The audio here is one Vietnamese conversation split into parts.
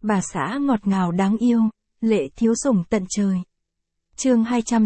bà xã ngọt ngào đáng yêu, lệ thiếu sủng tận trời. Chương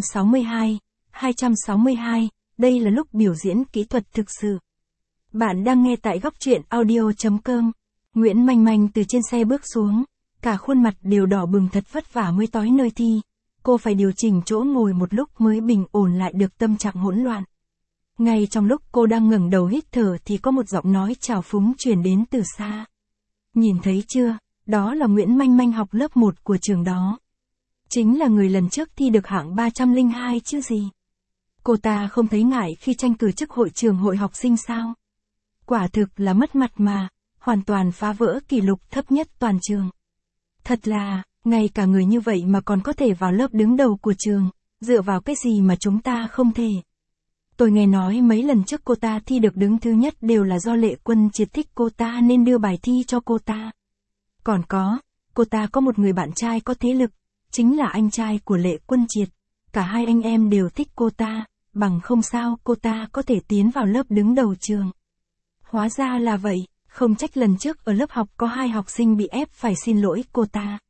262, đây là lúc biểu diễn kỹ thuật thực sự. Bạn đang nghe tại góc truyện audio.com. Nguyễn Manh Manh từ trên xe bước xuống, cả khuôn mặt đều đỏ bừng, thật vất vả mới tới nơi thi. Cô phải điều chỉnh chỗ ngồi một lúc mới bình ổn lại được tâm trạng hỗn loạn. Ngay trong lúc cô đang ngẩng đầu hít thở thì có một giọng nói trào phúng truyền đến từ xa. Nhìn thấy chưa, đó là Nguyễn Manh Manh, học lớp 1 của trường đó. Chính là người lần trước thi được hạng 302 chứ gì. Cô ta không thấy ngại khi tranh cử chức hội trưởng hội học sinh sao? Quả thực là mất mặt mà, hoàn toàn phá vỡ kỷ lục thấp nhất toàn trường. Thật là, ngay cả người như vậy mà còn có thể vào lớp đứng đầu của trường, dựa vào cái gì mà chúng ta không thể. Tôi nghe nói mấy lần trước cô ta thi được đứng thứ nhất đều là do Lệ Quân Triệt thích cô ta nên đưa bài thi cho cô ta. Còn cô ta có một người bạn trai có thế lực, chính là anh trai của Lệ Quân Triệt. Cả hai anh em đều thích cô ta, bằng không sao cô ta có thể tiến vào lớp đứng đầu trường. Hóa ra là vậy, không trách lần trước ở lớp học có 2 học sinh bị ép phải xin lỗi cô ta.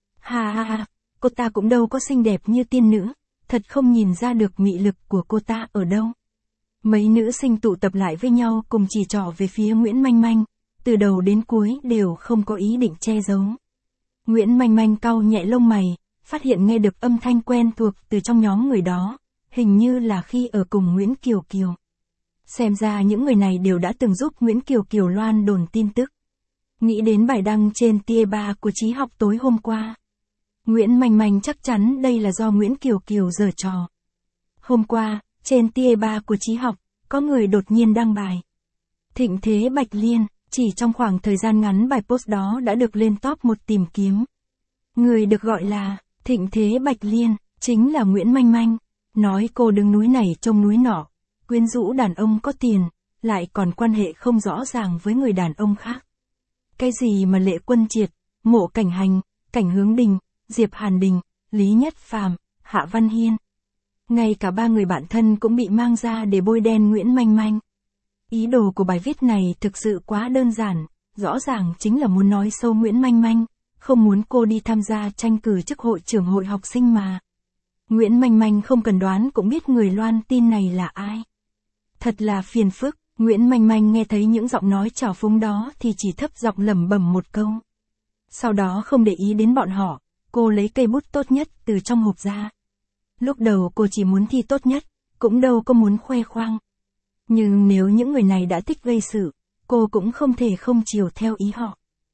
Ha, cô ta cũng đâu có xinh đẹp như tiên nữ, thật không nhìn ra được mị lực của cô ta ở đâu. Mấy nữ sinh tụ tập lại với nhau cùng chỉ trỏ về phía Nguyễn Manh Manh, từ đầu đến cuối đều không có ý định che giấu. Nguyễn Manh Manh cau nhẹ lông mày, phát hiện nghe được âm thanh quen thuộc từ trong nhóm người đó, hình như là khi ở cùng Nguyễn Kiều Kiều. Xem ra những người này đều đã từng giúp Nguyễn Kiều Kiều loan đồn tin tức. Nghĩ đến bài đăng trên TIE3 của Trí Học tối hôm qua, Nguyễn Manh Manh chắc chắn đây là do Nguyễn Kiều Kiều giở trò. Hôm qua, trên TIE3 của Trí Học, có người đột nhiên đăng bài Thịnh Thế Bạch Liên, chỉ trong khoảng thời gian ngắn bài post đó đã được lên top 1 tìm kiếm. Người được gọi là Thịnh Thế Bạch Liên, chính là Nguyễn Manh Manh, nói cô đứng núi này trông núi nọ, quyến rũ đàn ông có tiền, lại còn quan hệ không rõ ràng với người đàn ông khác. Cái gì mà Lệ Quân Triệt, Mộ Cảnh Hành, Cảnh Hướng Đình, Diệp Hàn Đình, Lý Nhất Phàm, Hạ Văn Hiên. Ngay cả 3 người bạn thân cũng bị mang ra để bôi đen Nguyễn Manh Manh. Ý đồ của bài viết này thực sự quá đơn giản, rõ ràng chính là muốn nói sâu Nguyễn Manh Manh, không muốn cô đi tham gia tranh cử chức hội trưởng hội học sinh mà. Nguyễn Manh Manh không cần đoán cũng biết người loan tin này là ai. Thật là phiền phức, Nguyễn Manh Manh nghe thấy những giọng nói trào phúng đó thì chỉ thấp giọng lẩm bẩm một câu. Sau đó không để ý đến bọn họ, cô lấy cây bút tốt nhất từ trong hộp ra. Lúc đầu cô chỉ muốn thi tốt nhất, cũng đâu có muốn khoe khoang. Nhưng nếu những người này đã thích gây sự, cô cũng không thể không chiều theo ý họ.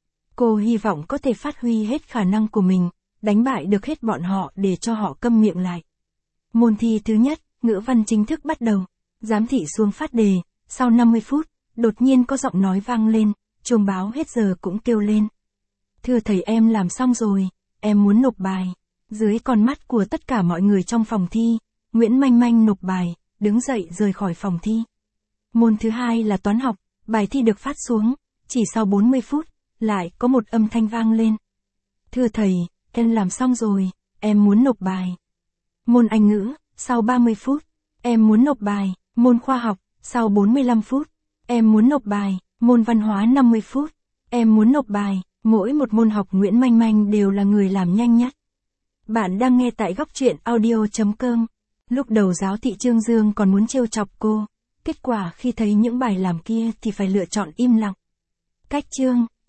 Cô hy vọng có thể phát huy hết khả năng của mình, đánh bại được hết bọn họ để cho họ câm miệng lại. Môn thi thứ nhất, ngữ văn chính thức bắt đầu. Giám thị xuống phát đề, sau 50 phút, đột nhiên có giọng nói vang lên, chuông báo hết giờ cũng kêu lên. Thưa thầy, em làm xong rồi, em muốn nộp bài. Dưới con mắt của tất cả mọi người trong phòng thi, Nguyễn Manh Manh nộp bài, đứng dậy rời khỏi phòng thi. Môn thứ hai là toán học, bài thi được phát xuống, chỉ sau 40 phút, lại có một âm thanh vang lên. Thưa thầy, em làm xong rồi, em muốn nộp bài. Môn Anh ngữ, sau 30 phút, em muốn nộp bài. Môn khoa học, sau 45 phút, em muốn nộp bài. Môn văn hóa 50 phút, em muốn nộp bài. Mỗi một môn học Nguyễn Manh Manh đều là người làm nhanh nhất. Bạn đang nghe tại góc truyện audio.com. Lúc đầu giáo thị Trương Dương còn muốn trêu chọc cô, kết quả khi thấy những bài làm kia thì phải lựa chọn im lặng. Cách chương